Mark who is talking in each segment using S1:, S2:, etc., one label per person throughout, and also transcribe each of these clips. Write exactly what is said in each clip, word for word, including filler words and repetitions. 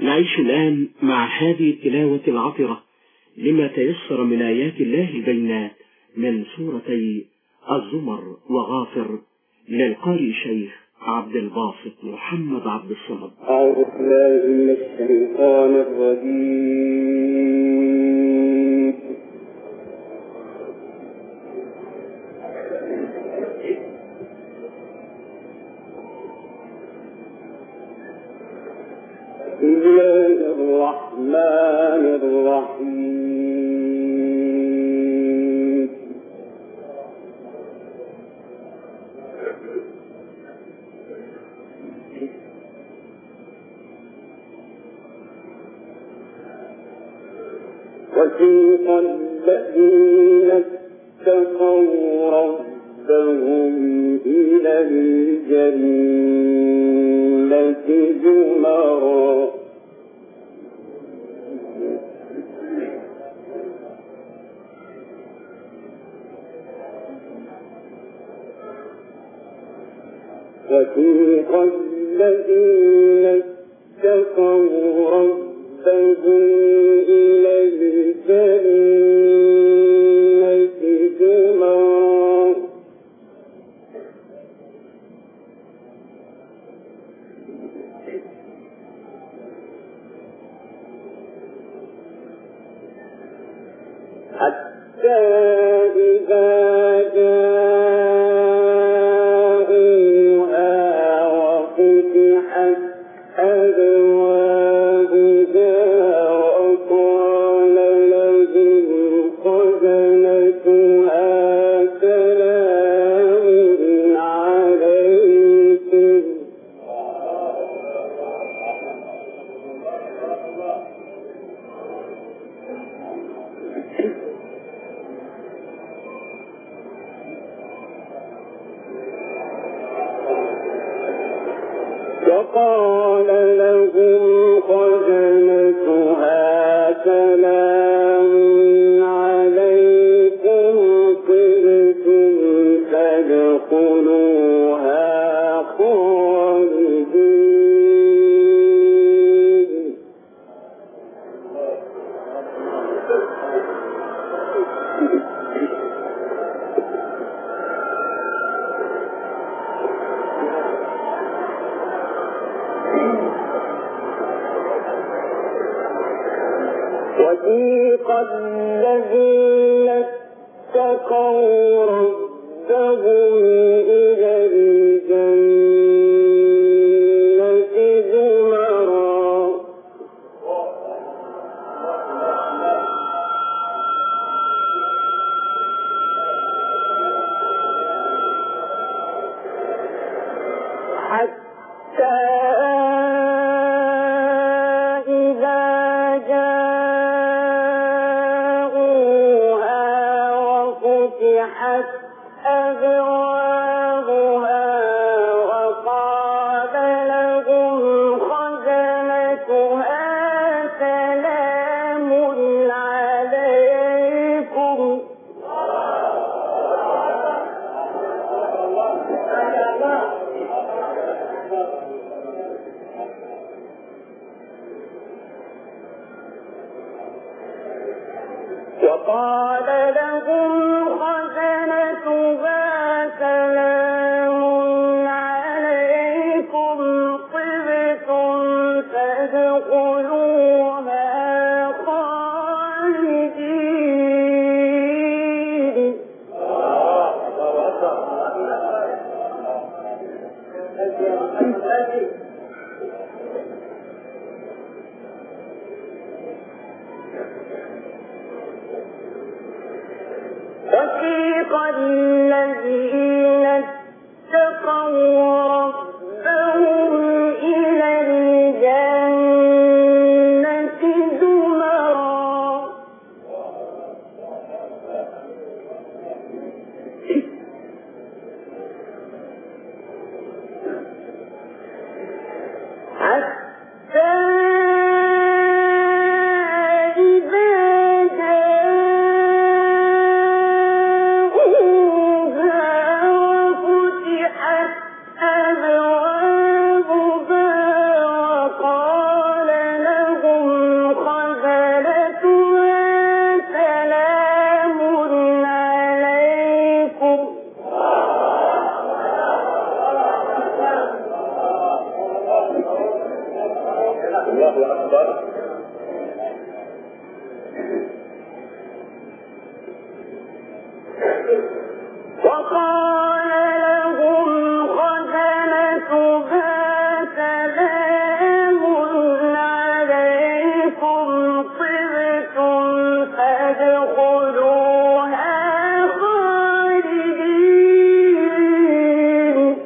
S1: نعيش الآن مع هذه التلاوة العطرة لما تيسر من آيات الله البينات من سورتي الزمر وغافر للقارئ الشيخ عبد الباسط محمد عبد الصمد.
S2: أعوذ بالله من الشيطان الرجيم. بسم الله الرحمن الرحيم. وسيق الذين اتقوا ربهم إلى الجنة زمرا وسيق الذين اتقوا ربهم إلى الجنة زمرا حتى إذا جاءوها وفتحت أبوابها وقال لهم خزنتها سلام عليكم وقال لهم خزنتها سلام عليكم طبتم فادخلوها خالدين. وسيق الذين اتقوا ربهم إلى الجنة زمرا حتى إذا جاءوها وفتحت أبوابها وقال لهم خزنتها سلام عليكم وقال لهم خزنتها سلام عليكم طبتم فادخلوها خالدين. وسيق الذين اتقوا ربهم إلى الجنة
S3: الله أكبر.
S2: وقال لهم خزنتها سلام عليكم طبتم فادخلوها خالدين.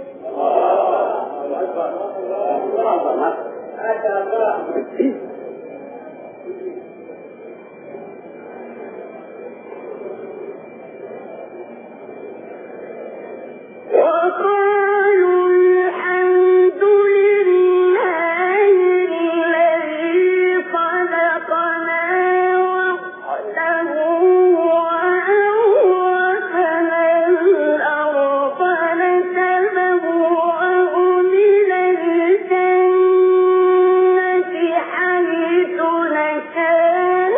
S2: وقالوا الحمد لله الذي خلقنا وحده وأورثنا الأرض نتبوأ من الجنة حيث نشاء.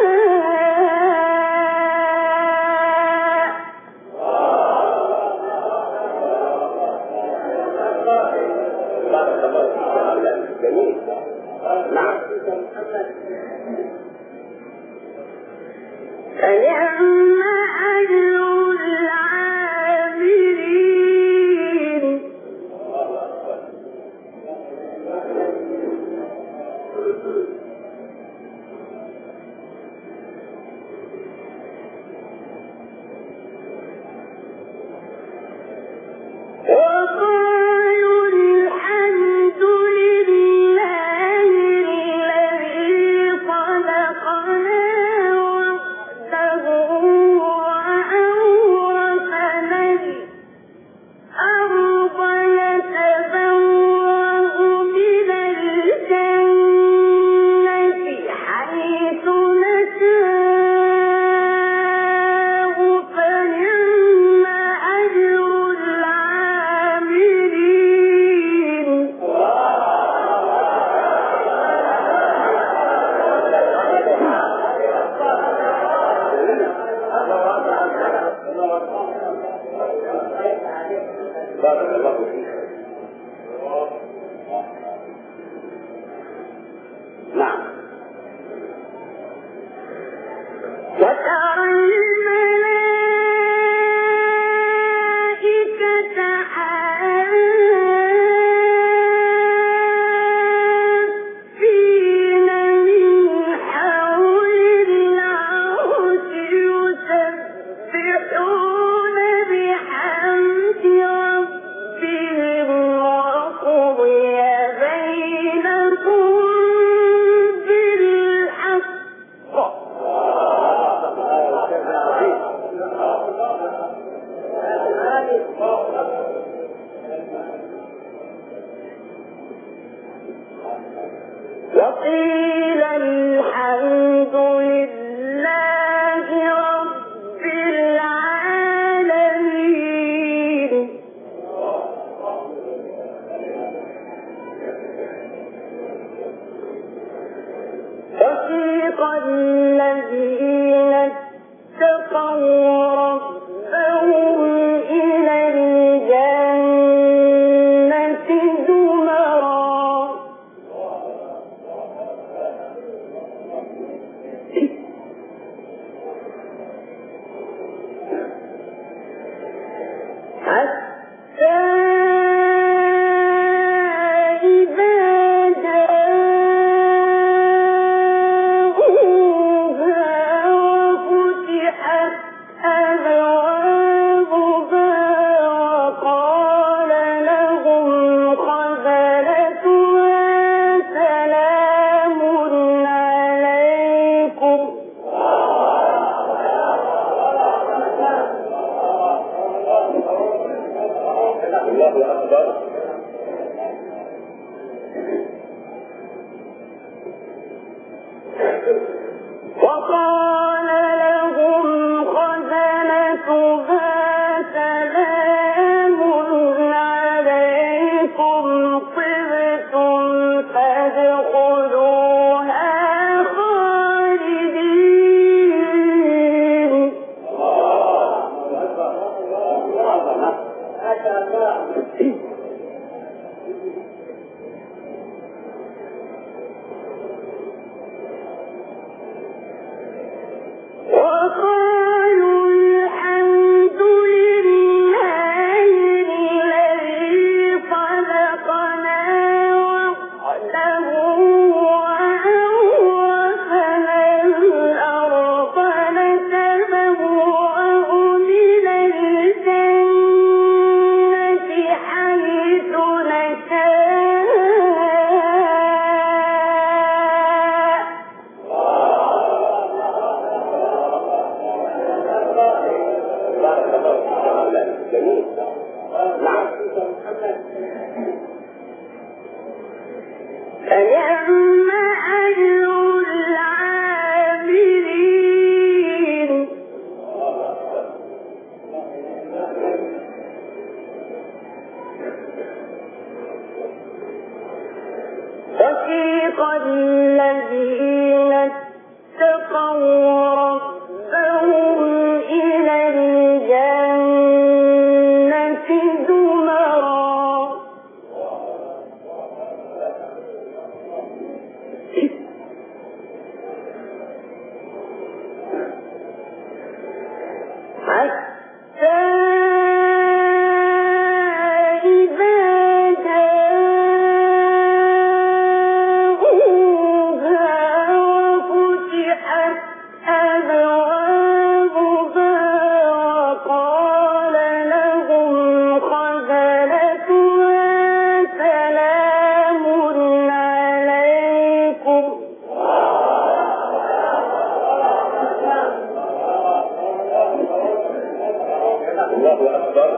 S3: جميل. نعم.
S2: فنعم أجر العاملين. وقالوا الحمد لله الذي خلقنا وحده وأورثنا الأرض نتبوأ من الجنة حيث نشاء فنعم أجر العاملين.
S3: بارك الله فيك. نعم.
S2: وترى الملائكة حافين من حول العرش يسبحون بحمد ربهم وقضي بينهم بالحق. وقيل الحمد لله رب العالمين. وسيق الذين اتقوا ربهم إلى الجنة زمرا. حتى إذا جاءوها وفتحت أبوابها وقال لهم خزنتها سلام عليكم.
S3: الله أكبر.
S2: وقال لهم خزنتها سلام عليكم طبتم فادخلوها خالدين. الذين اتقوا ربهم إلى الجنة زمرا حتى
S3: الله أكبر.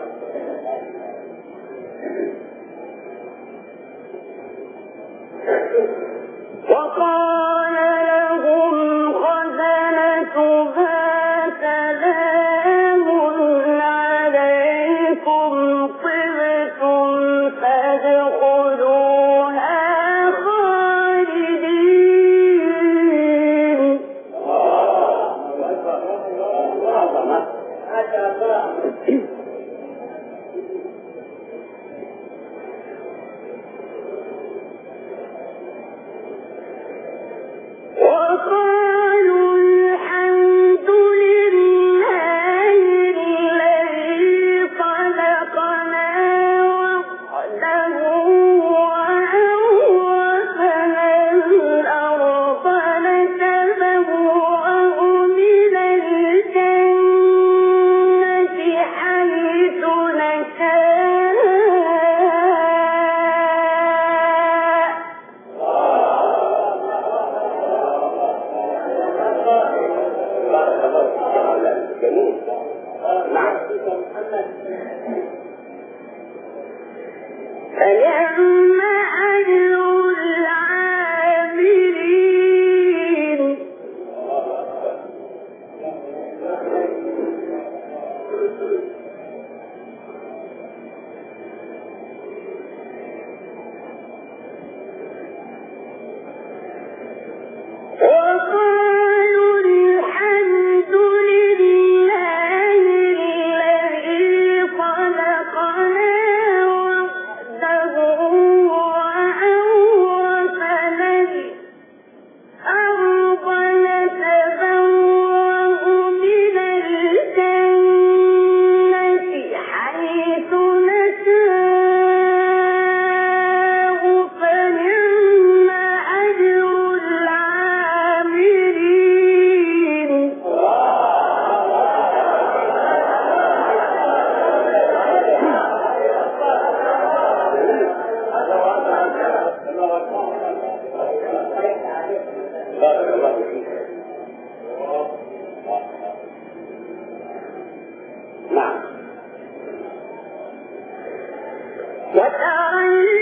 S2: وقال لهم خزنتها سلام عليكم طبتم فادخلوها خالدين. وقالوا الحمد لله الذي خلقنا وحده وأورثنا الأرض نتبوأ من الجنة حيث نشاء.
S3: جميل. نعم.
S2: فنعم أجر العاملين. وقالوا الحمد لله الذي خلقنا وحده وأورثنا الأرض نتبوأ من الجنة حيث نشاء فنعم أجر العاملين.
S3: بارك الله فيك. نعم.
S2: وترى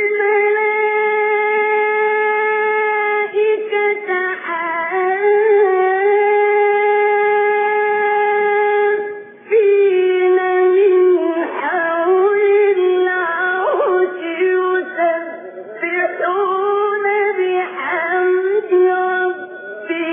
S2: الملائكة حافين من حول العرش يسبحون بحمد ربهم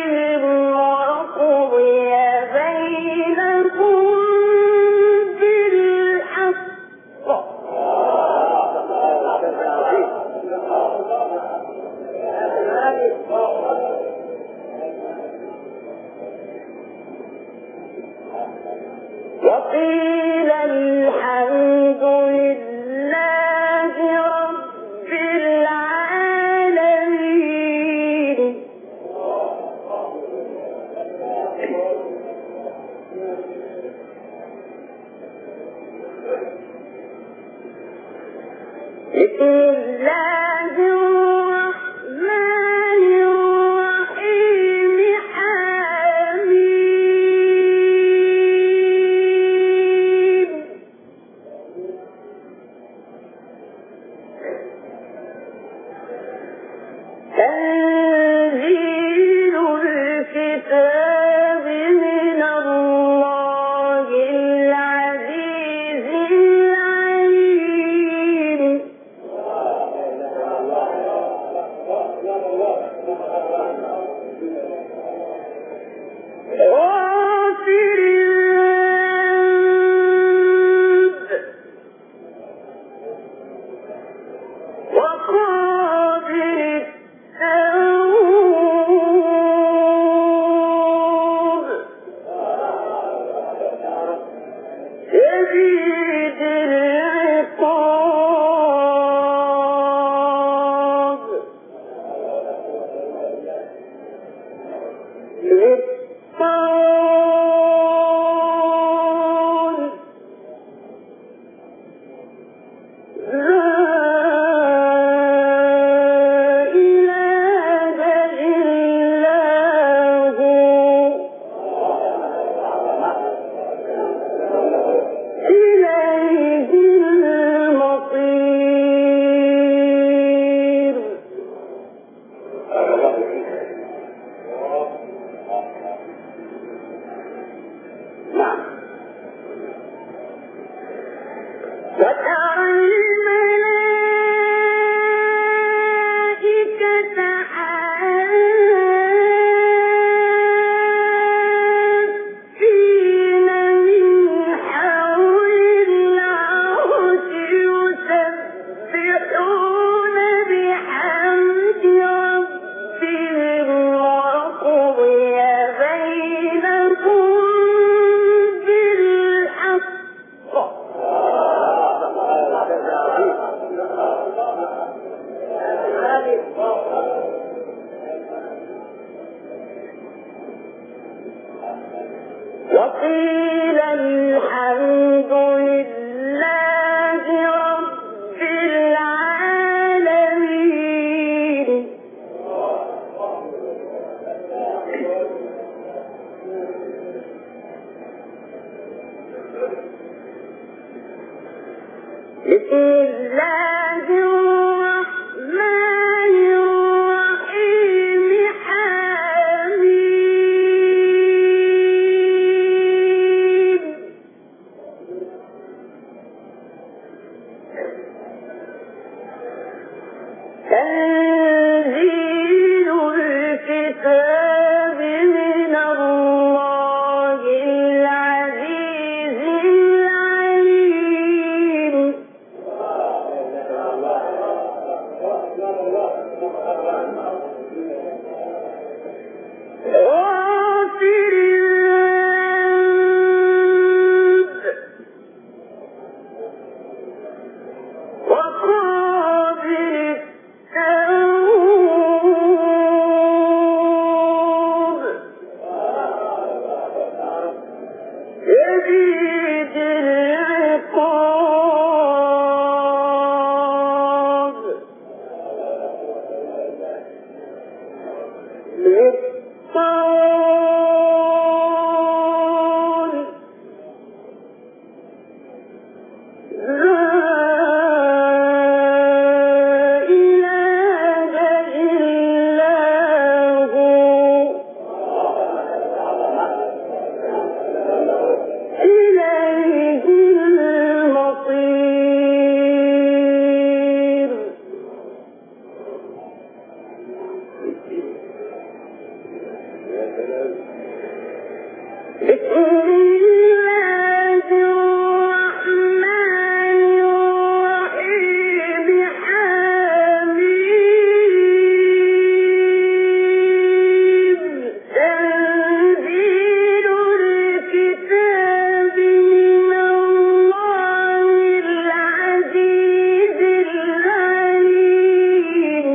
S2: وقيل الحمد لله رب العالمين. بسم الله الرحمن الرحيم. حميد تنزيل الكتاب من الله العزيز العليم. غافر الذنب وقابل التوب شديد العقاب للطول لا إله إلا هو إليه المصير. بسم الله الرحمن الرحيم. حميد تنزيل الكتاب من الله العزيز العليم.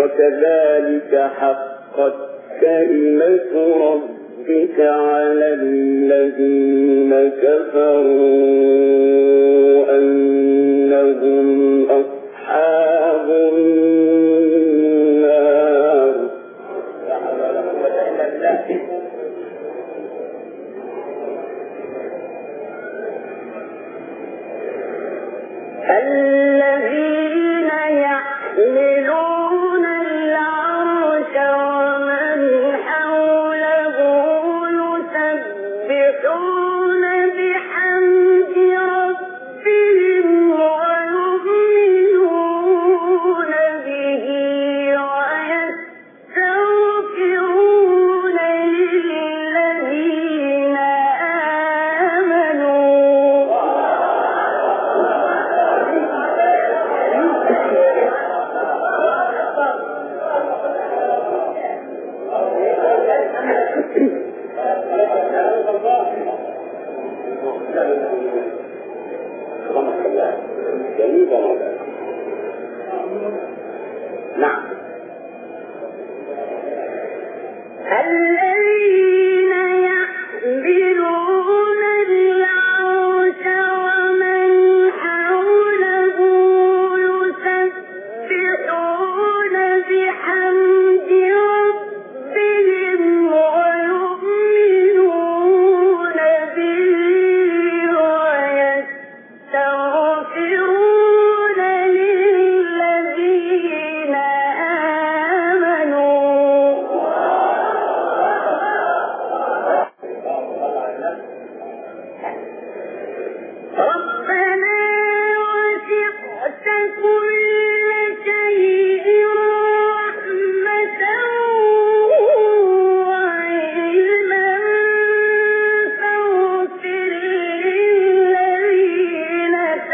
S4: وكذلك حقت كلمة ربك على الذين كفروا أنهم أصحاب النار. الذين يحملون العرش ومن حوله يسبحون بحمد ربهم ويؤمنون به ويستغفرون للذين آمنوا. نعم. الذين يحملون العرش ومن حوله يسبحون بحمد ربهم ويؤمنون به ويستغفرون للذين آمنوا. ربنا وسعت كل شيء رحمة وعلما فاغفر للذين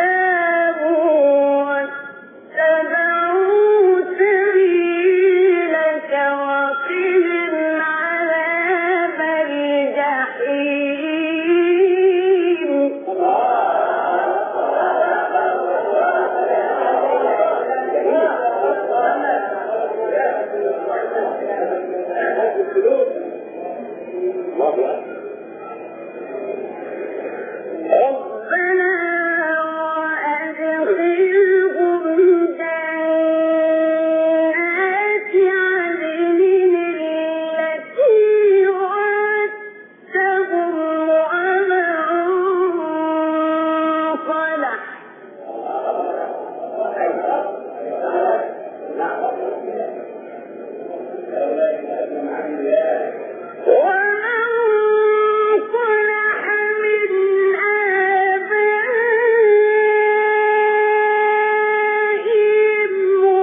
S4: تابوا واتبعوا سبيلك وقهم عذاب الجحيم. ربنا وأدخلهم جنات عدن التي وعدتهم ومن صلح ومن صلح من آبائهم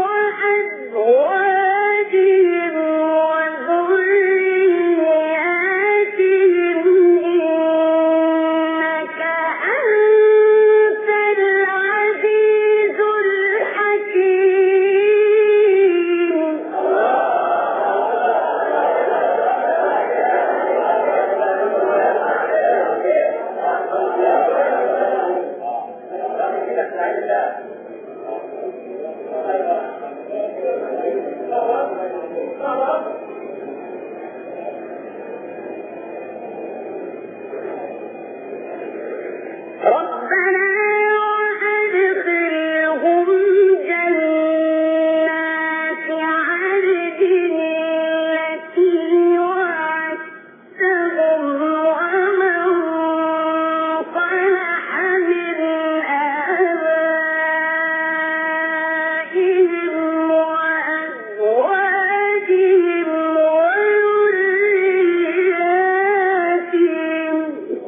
S4: وأزواجهم وذرياتهم إنك أنت العزيز الحكيم. ربنا وأدخلهم جنات عدن التي وعدتهم ومن صلح من آبائهم وأزواجهم وذرياتهم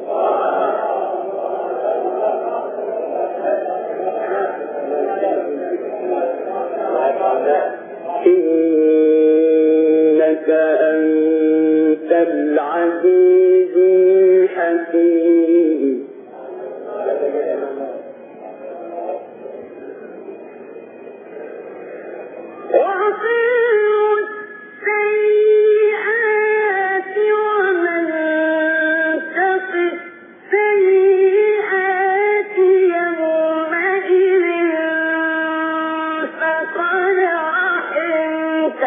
S4: إنك أنت العزيز الحكيم. وأقيموا السيئات ومن تق السيئات يومئذ فقد رحمته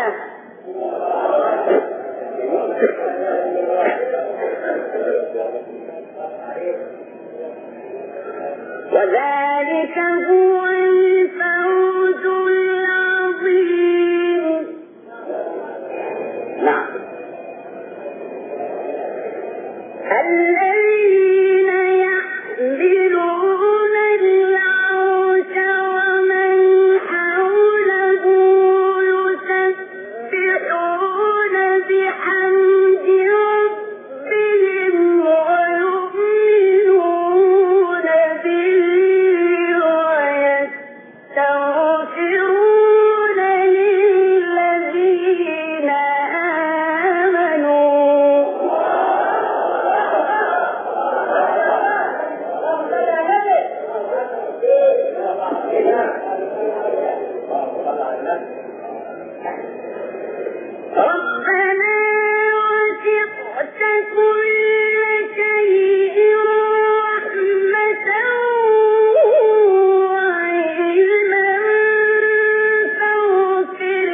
S4: وذلك هو الفوز العظيم.
S3: نعم.
S4: الذين يحملون العرش ومن حوله يسبحون بحمد ربهم ويؤمنون به ويستغفرون للذين آمنوا. ربنا وسعت كل شيء رحمة وعلما فاغفر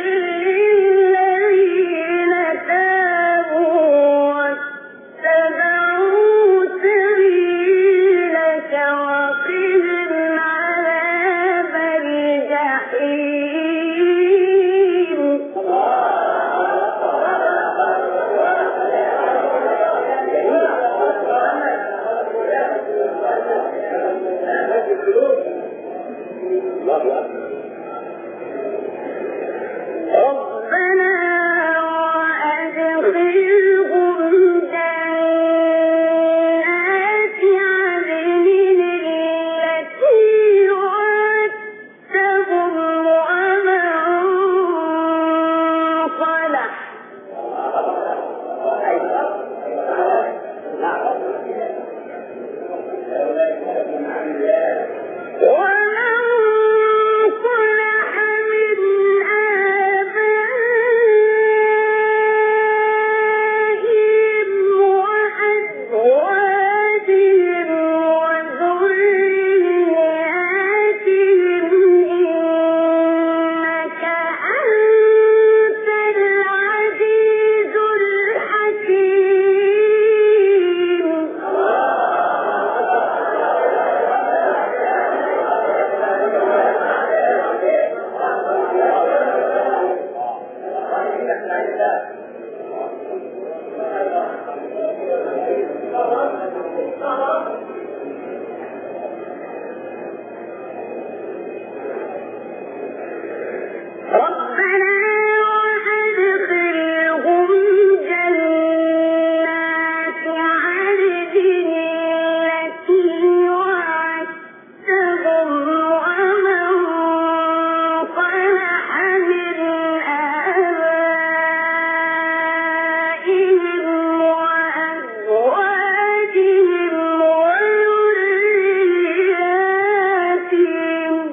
S4: للذين تابوا واتبعوا سبيلك وقهم عذاب الجحيم. ربنا وأدخلهم جنات عدن التي وعدتهم ومن صلح ومن صلح من آبائهم وأزواجهم وذرياتهم إنك أنت العزيز الحكيم. ربنا وأدخلهم جنات عدن التي وعدتهم ومن صلح من آبائهم وأزواجهم وذرياتهم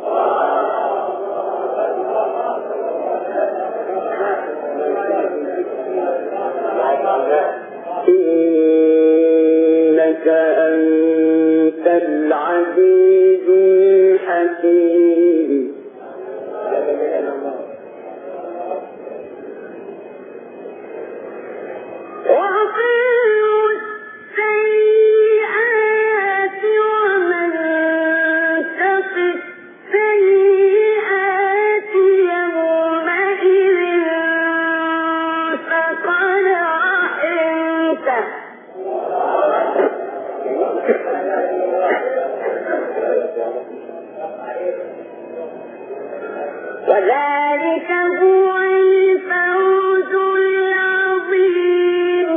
S4: إنك أنت العزيز الحكيم. وقيل السيئات ومن تق السيئات يومئذ فقد رحمته وذلك هو الفوز العظيم.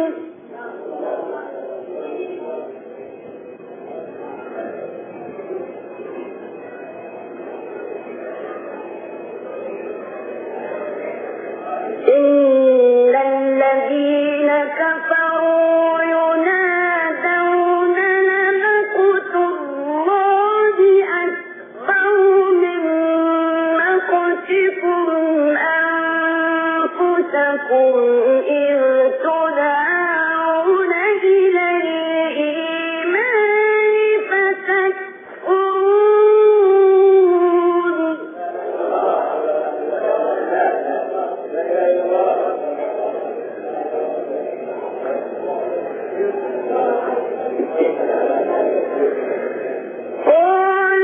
S4: إن الذين كفروا ينادون لمقت الله أكبر من مقتكم أنفسكم إذ تدعون إلى الإيمان فتكفرون. قال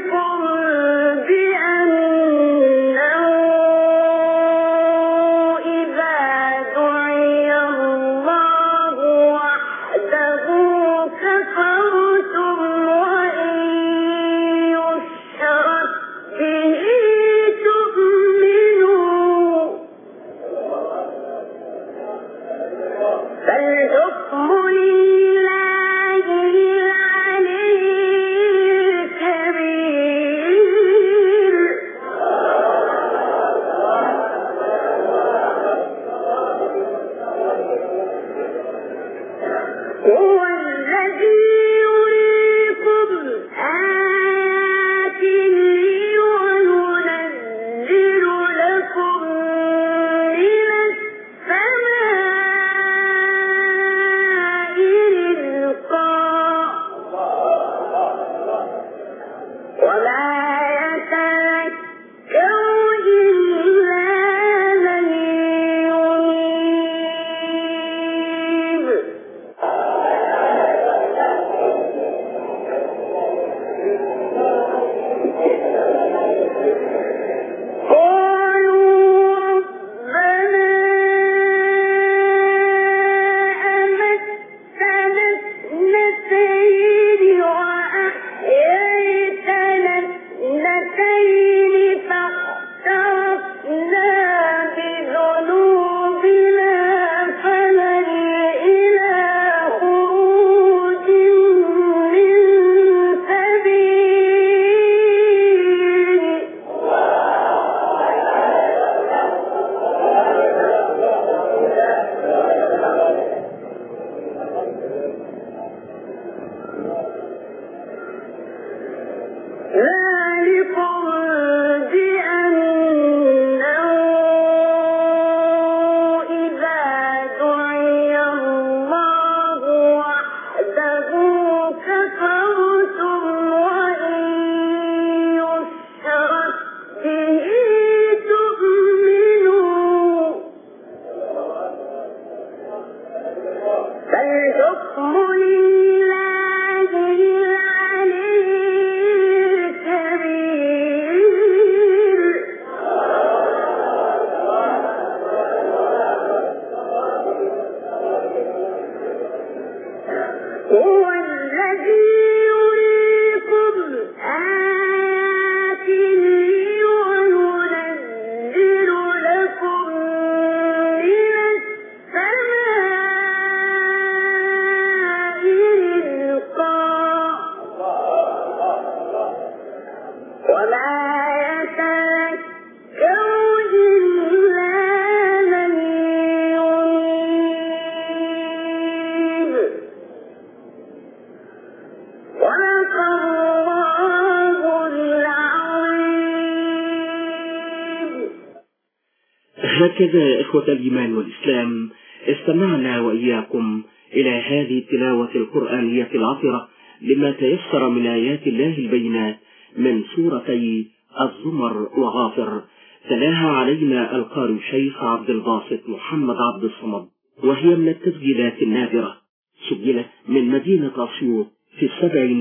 S1: هكذا إخوة الإيمان والإسلام استمعنا وإياكم إلى هذه التلاوة القرآنية العطرة لما تيسر من آيات الله البينات من سورتي الزمر وغافر، تلاها علينا القارئ الشيخ عبد الباسط محمد عبد الصمد، وهي من التسجيلات النادرة، سجلت من مدينة أسيوط في السبعين